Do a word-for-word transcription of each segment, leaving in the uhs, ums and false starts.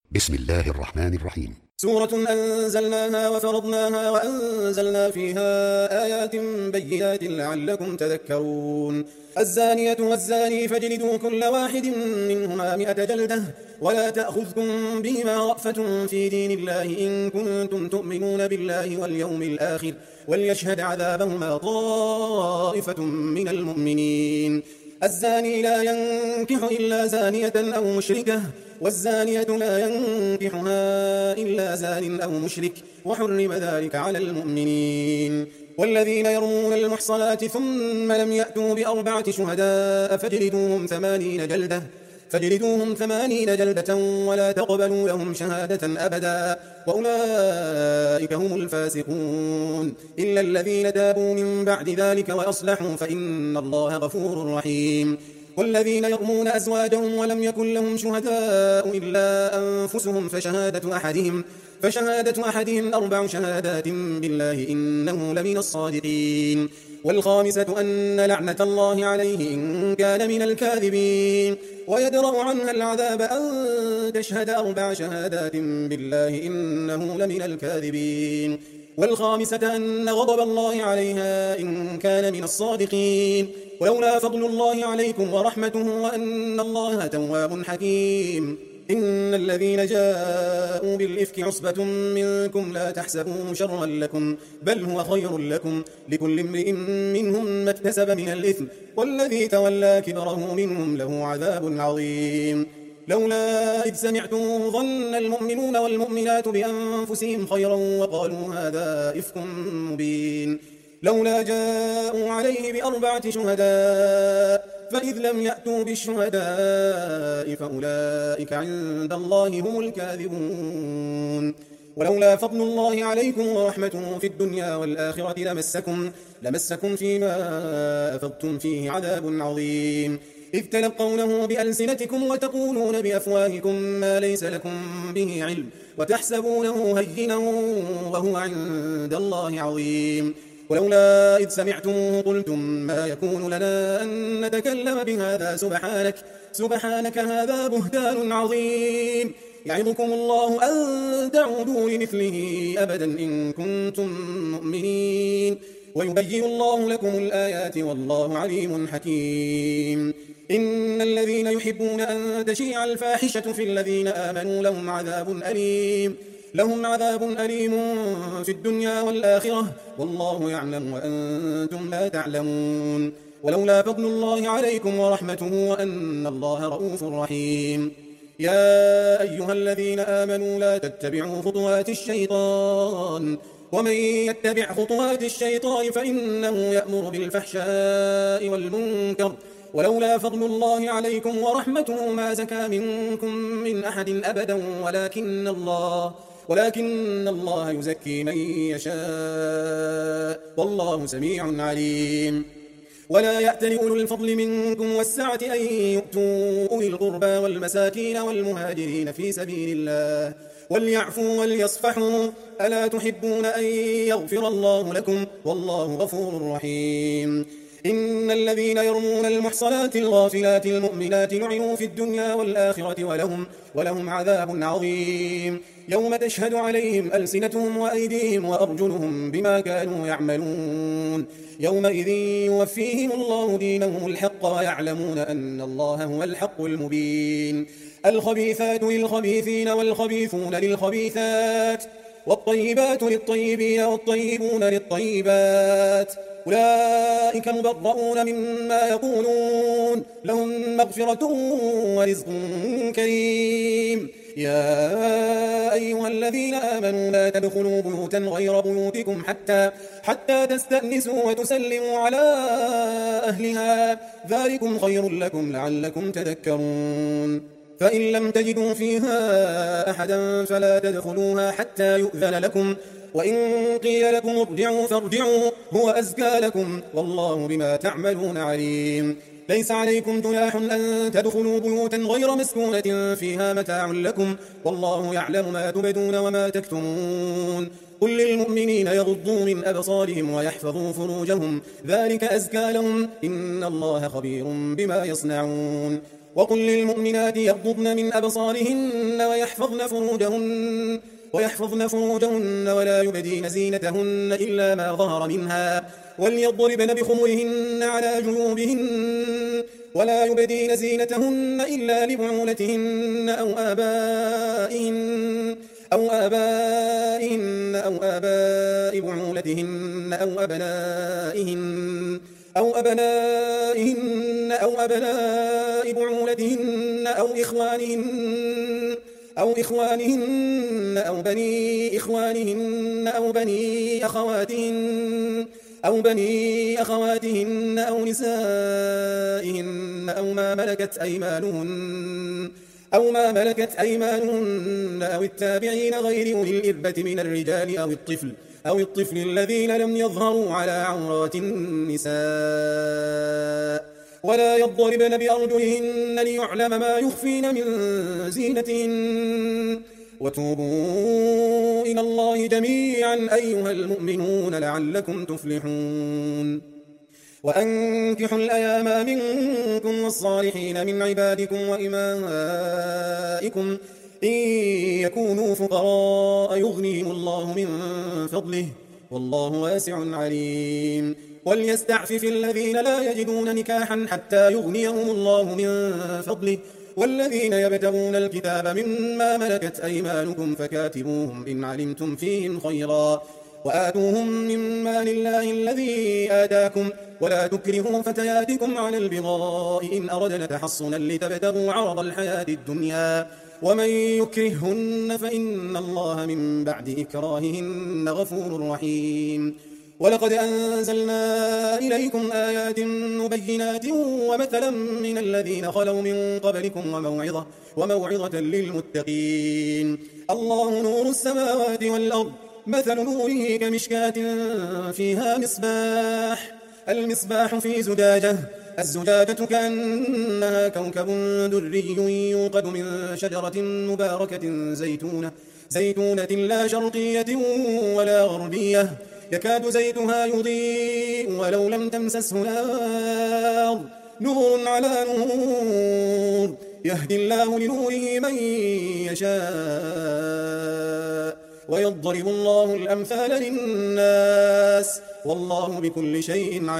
بسم الله الرحمن الرحيم. سورة أنزلناها وفرضناها وأنزلنا فيها آيات بينات لعلكم تذكرون. الزانية والزاني فاجلدوا كل واحد منهما مئة جلدة ولا تأخذكم بهما رأفة في دين الله إن كنتم تؤمنون بالله واليوم الآخر وليشهد عذابهما طائفة من المؤمنين. الزاني لا ينكح إلا زانية أو مشركة والزانية لا ينكحها إلا زان أو مشرك وحرم ذلك على المؤمنين. والذين يرمون المحصنات ثم لم يأتوا بأربعة شهداء فاجلدوهم ثمانين جلدة فاجلدوهم ثمانين جلدة ولا تقبلوا لهم شهادة أبدا وأولئك هم الفاسقون إلا الذين تابوا من بعد ذلك وأصلحوا فإن الله غفور رحيم. والذين يرمون أزواجهم ولم يكن لهم شهداء إلا أنفسهم فشهادة أحدهم فشهادة أحدهم أربع شهادات بالله إنه لمن الصادقين. والخامسة أن لعنة الله عليه إن كان من الكاذبين ويدرأ عنها العذاب أن تشهد أربع شهادات بالله إنه لمن الكاذبين. والخامسة أن غضب الله عليها إن كان من الصادقين ولولا فضل الله عليكم ورحمته وأن الله تواب حكيم. إن الذين جاءوا بالإفك عصبة منكم لا تحسبوه شرا لكم بل هو خير لكم لكل امرئ منهم ما اكتسب من الإثم والذي تولى كبره منهم له عذاب عظيم. لولا إذ سمعتموه ظن المؤمنون والمؤمنات بأنفسهم خيرا وقالوا هذا إفك مبين. لولا جاءوا عليه بأربعة شهداء فإذ لم يأتوا بالشهداء فأولئك عند الله هم الكاذبون. ولولا فضل الله عليكم ورحمته في الدنيا والآخرة لمسكم, لمسكم فيما أفضتم فيه عذاب عظيم إذ تلقونه بألسنتكم وتقولون بأفواهكم ما ليس لكم به علم وتحسبونه هينا وهو عند الله عظيم. ولولا إذ سمعتموه قلتم ما يكون لنا أن نتكلم بهذا سبحانك سبحانك هذا بهتان عظيم يعظكم الله أن تعودوا لمثله أبدا إن كنتم مؤمنين ويبين الله لكم الآيات والله عليم حكيم. إن الذين يحبون أن تشيع الفاحشة في الذين آمنوا لهم عذاب أليم لهم عذاب أليم في الدنيا والآخرة والله يعلم وأنتم لا تعلمون. ولولا فضل الله عليكم ورحمته وأن الله رؤوف رحيم. يا أيها الذين آمنوا لا تتبعوا خطوات الشيطان ومن يتبع خطوات الشيطان فإنه يأمر بالفحشاء والمنكر ولولا فضل الله عليكم ورحمته ما زكى منكم من أحد أبدا ولكن الله ولكن الله يزكي من يشاء والله سميع عليم. ولا يأتل أولو الفضل منكم والسعة أن يؤتوا أولي القربى والمساكين والمهاجرين في سبيل الله وليعفوا وليصفحوا ألا تحبون أن يغفر الله لكم والله غفور رحيم. إن الذين يرمون المحصنات الغافلات المؤمنات لعنوا في الدنيا والآخرة ولهم, ولهم عذاب عظيم يوم تشهد عليهم ألسنتهم وأيديهم وأرجلهم بما كانوا يعملون يومئذ يوفيهم الله دينهم الحق ويعلمون أن الله هو الحق المبين. الخبيثات للخبيثين والخبيثون للخبيثات والطيبات للطيبين والطيبون للطيبات أولئك مبرؤون مما يقولون لهم مغفرة ورزق كريم. يا أيها الذين آمنوا لا تدخلوا بيوتا غير بيوتكم حتى, حتى تستأنسوا وتسلموا على أهلها ذلكم خير لكم لعلكم تذكرون. فإن لم تجدوا فيها أحدا فلا تدخلوها حتى يؤذن لكم وإن قيل لكم ارجعوا فارجعوا هو أزكى لكم والله بما تعملون عليم. ليس عليكم جناح أن تدخلوا بيوتا غير مسكونة فيها متاع لكم والله يعلم ما تبدون وما تكتمون. قل للمؤمنين يغضوا من أبصارهم ويحفظوا فروجهم ذلك أزكى لهم إن الله خبير بما يصنعون. وقل للمؤمنات يغضضن من أبصارهن ويحفظن فروجهن ويحفظن فروجهن ولا يبدين زينتهن إلا ما ظهر منها وليضربن بخمرهن على جيوبهن ولا يبدين زينتهن إلا لبعولتهن أو آبائهن أو آبائهن أو آباء بعولتهن أو أبنائهن أو أبنائهن أو أبناء بعولتهن أو إخوانهن أو إخوانهن أو بني إخوانهن أو بني أخواتهن أو بني أخواتهن أو نسائهن أو ما ملكت أيمانهن أو ما ملكت أيمانهن أو التابعين غير أولي الإربة من الرجال أو الطفل أو الطفل الذين لم يظهروا على عورات النساء ولا يضربن بأرجلهن ليعلم ما يخفين من زينتهن وتوبوا إلى الله جميعا أيها المؤمنون لعلكم تفلحون وأنكحوا الأيام منكم والصالحين من عبادكم وإمائكم إن يكونوا فقراء يغنيهم الله من فضله والله واسع عليم وليستعفف الذين لا يجدون نكاحا حتى يغنيهم الله من فضله والذين يبتغون الكتاب مما ملكت أيمانكم فكاتبوهم إن علمتم فيهم خيرا وآتوهم مما لله الذي آتاكم ولا تكرهوا فتياتكم على البغاء إن أردنا تحصنا لتبتغوا عرض الحياة الدنيا ومن يكرههن فإن الله من بعد إكراههن غفور رحيم ولقد أنزلنا إليكم آيات مبينات ومثلا من الذين خلوا من قبلكم وموعظة, وموعظة للمتقين الله نور السماوات والأرض مثل نوره كمشكاة فيها مصباح المصباح في زجاجة الزجاجة كأنها كوكب دري يوقد من شجرة مباركة زيتونة, زيتونة لا شرقية ولا غربية يكاد زيتها يضيء ولو لم تمسسه نار نور على نور يهدي الله لنوره من يشاء ويضرب الله الأمثال للناس والله بكل شيء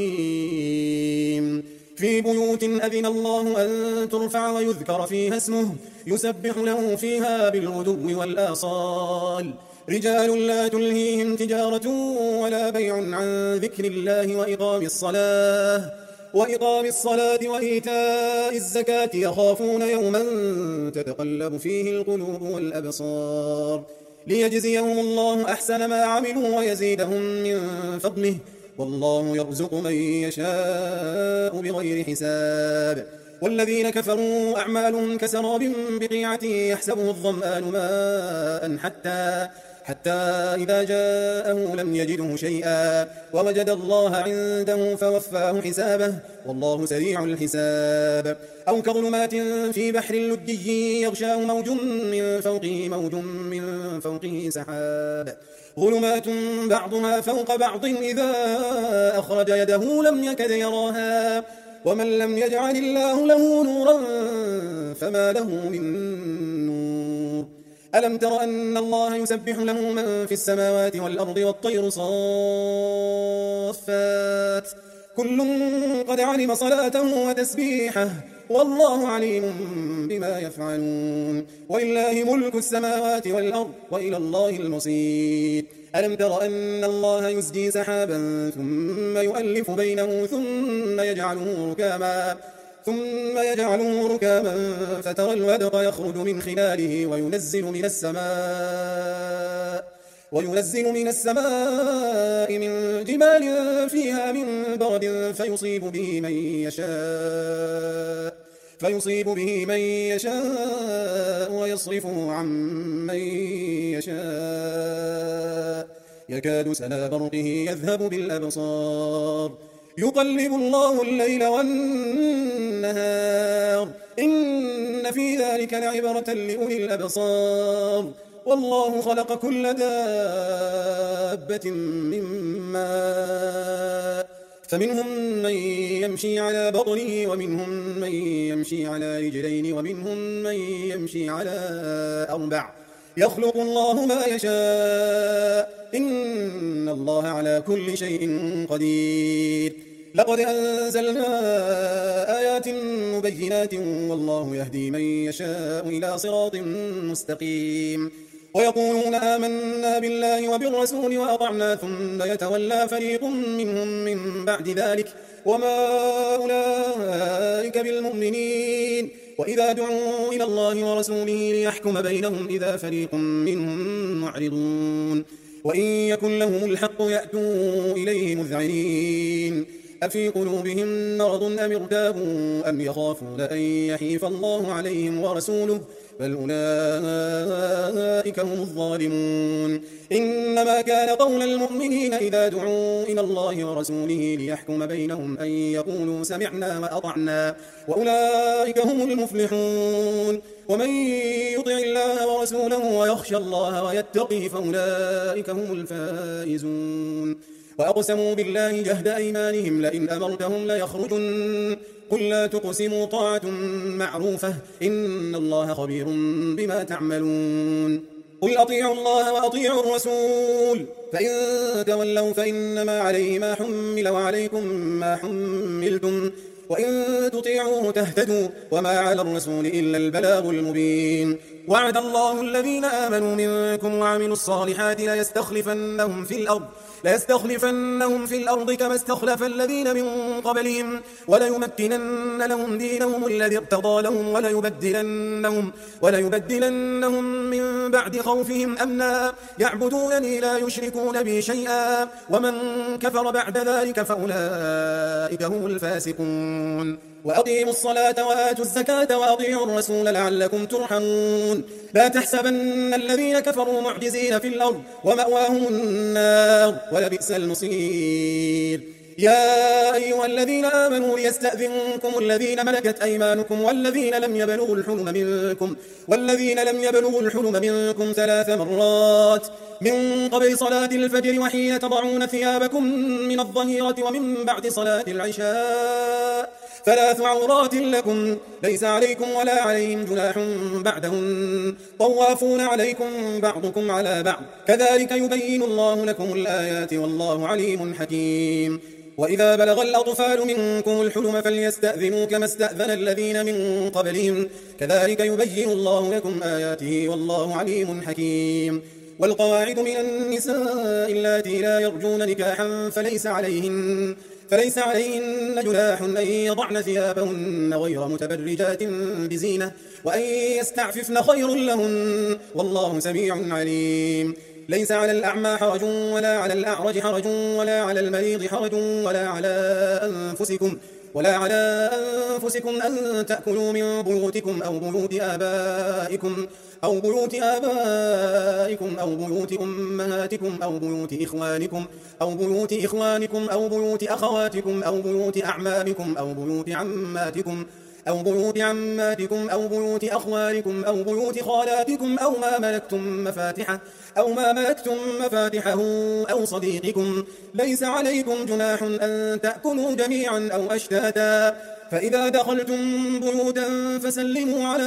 عليم في بيوت أذن الله أن ترفع ويذكر فيها اسمه يسبح له فيها بالغدو والآصال رجال لا تلهيهم تجارة ولا بيع عن ذكر الله وإقام الصلاة وإقام الصلاة وإيتاء الزكاة يخافون يوما تتقلب فيه القلوب والأبصار ليجزيهم الله أحسن ما عملوا ويزيدهم من فضله والله يرزق من يشاء بغير حساب والذين كفروا أعمالهم كسراب بقيعة يحسبه الظمآن ماء حتى حتى إذا جاءه لم يجده شيئا ووجد الله عنده فوفاه حسابه والله سريع الحساب أو كظلمات في بحر لجي يغشاه موج من فوقه موج من فوقه سحاب ظلمات بعضها فوق بعض إذا أخرج يده لم يكد يراها ومن لم يجعل الله له نورا فما له من نور ألم تر أن الله يسبح له من في السماوات والأرض والطير صافات كل قد علم صلاته وتسبيحه والله عليم بما يفعلون ولله ملك السماوات والأرض وإلى الله المصير ألم تر أن الله يزجي سحابا ثم يؤلف بينه ثم يجعله ركاما ثم يجعله ركاما فترى الودق يخرج من خلاله وينزل من السماء وينزل من السماء من جبال فيها من برد فيصيب به من يشاء فيصيب به من يشاء ويصرفه عن من يشاء يكاد سنا برقه يذهب بالأبصار يقلب الله الليل والنهار إن في ذلك لعبرة لأولي الأبصار والله خلق كل دابة من ماء فمنهم من يمشي على بطنه ومنهم من يمشي على رجلين ومنهم من يمشي على أربع يخلق الله ما يشاء إن الله على كل شيء قدير لقد أنزلنا آيات مبينات والله يهدي من يشاء إلى صراط مستقيم ويقولون آمنا بالله وبالرسول وأطعنا ثم يتولى فريق منهم من بعد ذلك وما أولئك بالمؤمنين وإذا دعوا إلى الله ورسوله ليحكم بينهم إذا فريق منهم معرضون وإن يكن لهم الحق يأتوا إليه مذعنين أفي قلوبهم مرض أم ارتابوا أم يخافون أن يحيف الله عليهم ورسوله بل أولئك هم الظالمون إنما كان قول المؤمنين إذا دعوا إلى الله ورسوله ليحكم بينهم أن يقولوا سمعنا وأطعنا وأولئك هم المفلحون ومن يطع الله ورسوله ويخشى الله ويتقه فأولئك هم الفائزون وأقسموا بالله جهد أيمانهم لئن أمرتهم ليخرجن قل لا تقسموا طاعة معروفة إن الله خبير بما تعملون قل أطيعوا الله وأطيعوا الرسول فإن تولوا فإنما عليه ما حمل وعليكم ما حملتم وإن تطيعوه تهتدوا وما على الرسول إلا البلاغ المبين وعد الله الذين آمنوا منكم وعملوا الصالحات ليستخلفنهم في الأرض ليستخلفنهم في الأرض كما استخلف الذين من قبلهم وليمكنن لهم دينهم الذي ارتضى لهم وليبدلنهم, وليبدلنهم من بعد خوفهم أمنا يعبدونني لا يشركون بي شيئا ومن كفر بعد ذلك فأولئك هم الفاسقون وأقيموا الصلاة وآتوا الزكاة وأطيعوا الرسول لعلكم ترحمون لا تحسبن الذين كفروا معجزين في الأرض ومأواهم النار ولبئس المصير يا أيها الذين آمنوا ليستأذنكم الذين ملكت أيمانكم والذين لم يبلغوا الحلم منكم والذين لم يبلغوا الحلم منكم ثلاث مرات من قبل صلاة الفجر وحين تضعون ثيابكم من الظهيرة ومن بعد صلاة العشاء ثلاث عورات لكم ليس عليكم ولا عليهم جناح بعدهن طوافون عليكم بعضكم على بعض كذلك يبين الله لكم الآيات والله عليم حكيم وإذا بلغ الأطفال منكم الحلم فليستأذنوا كما استأذن الذين من قبلهم كذلك يبين الله لكم آياته والله عليم حكيم والقواعد من النساء اللاتي لا يرجون نكاحا فليس عليهن فليس عليهن جناح أن يضعن ثيابهن غير متبرجات بزينة وأن يستعففن خير لهن والله سميع عليم ليس على الأعمى حرج ولا على الأعرج حرج ولا على المريض حرج ولا على أنفسكم ولا على أنفسكم أن تأكلوا من بيوتكم أو بيوت آبائكم أو بيوت آبائكم أو بيوت أمهاتكم أو بيوت إخوانكم أو بيوت إخوانكم أو بيوت أخواتكم أو بيوت أعمامكم أو بيوت عماتكم أو بيوت عماتكم أو بيوت أخوالكم أو بيوت خالاتكم أو ما ملكتم مفاتحه أو ما ملكتم مفاتحه أو صديقكم ليس عليكم جناح أن تأكلوا جميعا أو أشتاتا فإذا دخلتم بيوتا فسلموا على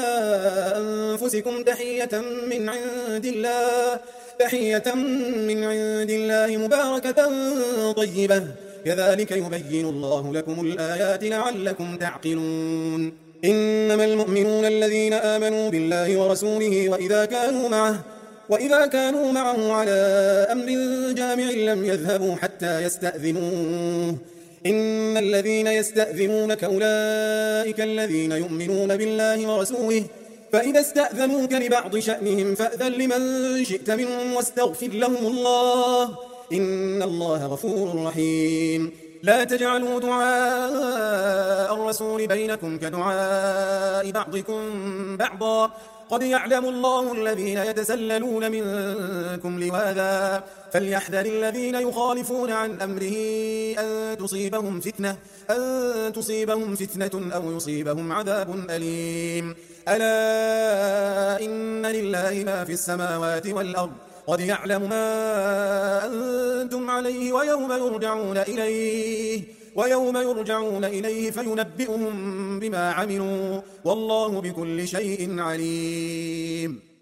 أنفسكم تحية من عند الله تحية من عند الله مباركة طيبة كذلك يبين الله لكم الآيات لعلكم تعقلون إنما المؤمنون الذين آمنوا بالله ورسوله وإذا كانوا معه وإذا كانوا معه على أمر جامع لم يذهبوا حتى يستأذنوه إن الذين يستأذنونك أولئك الذين يؤمنون بالله ورسوله فإذا استأذنوك لبعض شأنهم فأذن لمن شئت منهم واستغفر لهم الله إن الله غفور رحيم لا تجعلوا دعاء الرسول بينكم كدعاء بعضكم بعضا قد يعلم الله الذين يتسللون منكم لواذا فليحذر الذين يخالفون عن أمره أن تصيبهم فتنة أن تصيبهم فتنة أو يصيبهم عذاب أليم ألا إن لله ما في السماوات والأرض قد يعلم ما أنتم عليه ويوم يرجعون إليه ويوم يرجعون إليه فينبئهم بما عملوا والله بكل شيء عليم.